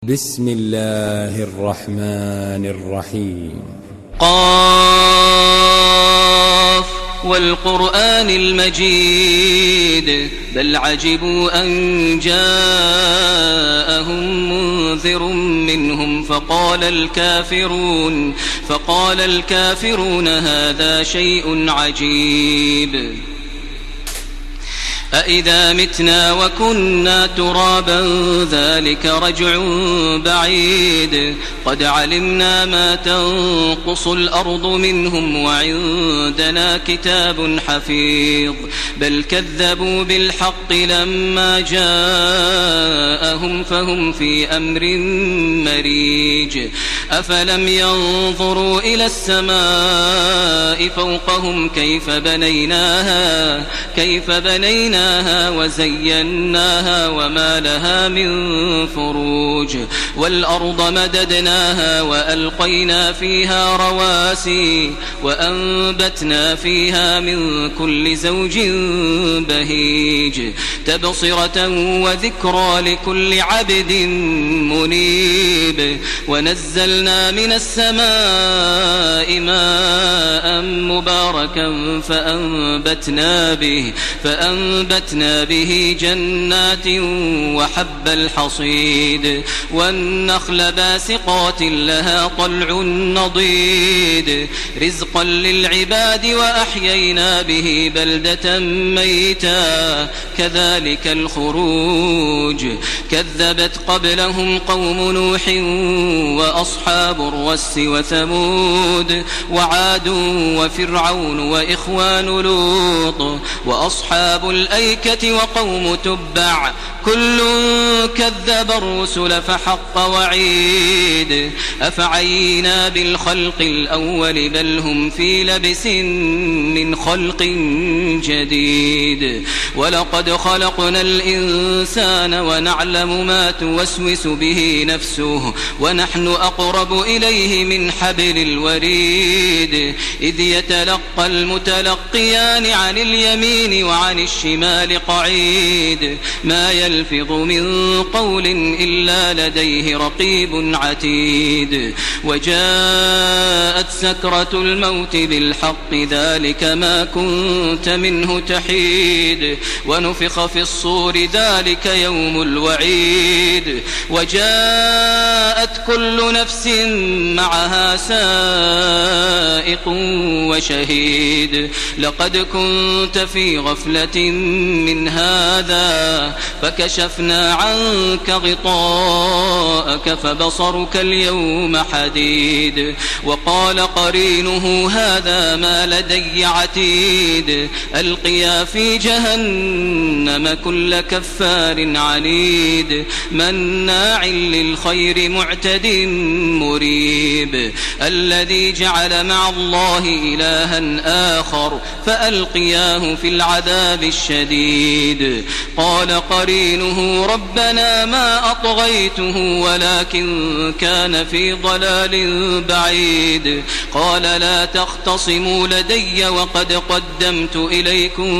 بسم الله الرحمن الرحيم. قاف والقرآن المجيد بل عجبوا أن جاءهم منذر منهم فقال الكافرون هذا شيء عجيب أإذا متنا وكنا ترابا ذلك رجع بعيد قد علمنا ما تنقص الأرض منهم وعندنا كتاب حفيظ بل كذبوا بالحق لما جاءهم فهم في أمر مريج أفلم ينظروا إلى السماء فوقهم كيف بنيناها وزيناها وما لها من فروج والأرض مددناها وألقينا فيها رواسي وأنبتنا فيها من كل زوج بهيج تبصرة وذكرى لكل عبد منيب ونزلنا من السماء ماء مباركا فأنبتنا به جنات وحب الحصيد والنخل باسقات لها طلع نضيد رزقا للعباد وأحيينا به بلدة ميتا كذلك الخروج كذبت قبلهم قوم نوح وأصحاب الرس وثمود وعاد وفرعون وإخوان لوط وأصحاب الأيكة وقوم تبع كل كذب الرسل فحق وعيد أفعينا بالخلق الأول بل هم في لبس من خلق جديد ولقد خلقنا الإنسان ونعلم ما توسوس به نفسه ونحن أقرب إليه من حبل الوريد إذ يتلقى المتلقيان عن اليمين وعن الشمال قعيد ما يلفظ من قول إلا لديه رقيب عتيد وجاءت سكرة الموت بالحق ذلك ما كنت منه تحيد ونفخ في الصور ذلك يوم الوعيد وجاءت كل نفس معها سائق وشهيد لقد كنت في غفلة من هذا فكشفنا عنك غطاءك فبصرك اليوم حديد وقال قرينه هذا ما لدي عتيد ألقيا في جهنم كل كفار عنيد مناع للخير معتد مريب الذي جعل مع الله إلها آخر فألقياه في العذاب الشديد قال قرينه ربنا ما أطغيته ولكن كان في ضلال بعيد قال لا تختصموا لدي وقد قدمت إليكم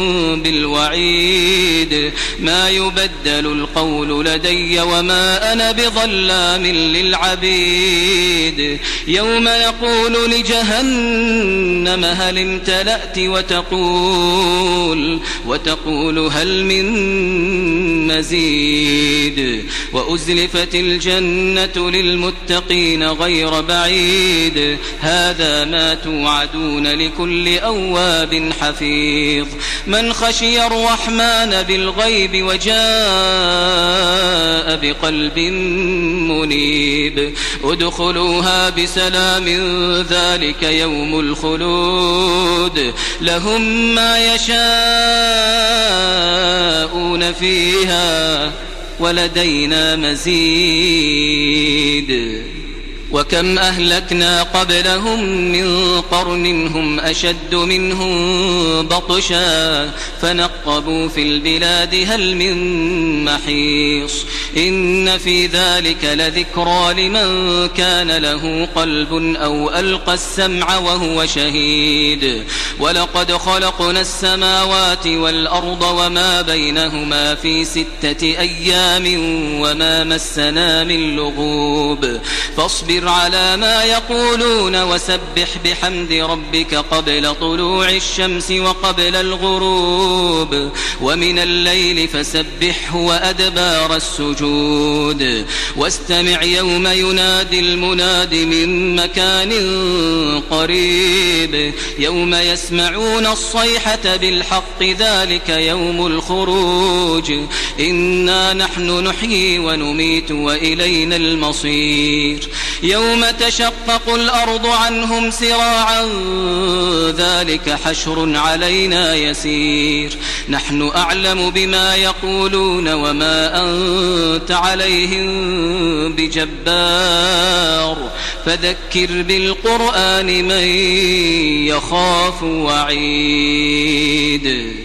بالوعيد ما يبدل القول لدي وما أنا بظلام للعبيد يوم نقول لجهنم هل امتلأت وتقول هل من مزيد وأزلفت الجنة للمتقين غير بعيد هذا ما توعدون لكل أواب حفيظ من خشي الرحمن بالغيب وجاء بقلب منيب ادخلوها بسلام ذلك يوم الخلود لهم ما يشاءون فيها ولدينا مزيد وكم أهلكنا قبلهم من قرن هم أشد منهم بطشا فنقبوا في البلاد هل من محيص إن في ذلك لذكرى لمن كان له قلب أو ألقى السمع وهو شهيد ولقد خلقنا السماوات والأرض وما بينهما في 6 أيام وما مسنا من لغوب فاصبر على ما يقولون وسبح بحمد ربك قبل طلوع الشمس وقبل الغروب ومن الليل فسبحه وأدبار السجود واستمع يوم ينادي المناد من مكان قريب يوم يسمعون الصيحة بالحق ذلك يوم الخروج إنا نحن نحيي ونميت وإلينا المصير يوم تشقق الأرض عنهم سراعا ذلك حشر علينا يسير نحن أعلم بما يقولون وما أنت عليهم بجبار فذكر بالقرآن من يخاف وعيد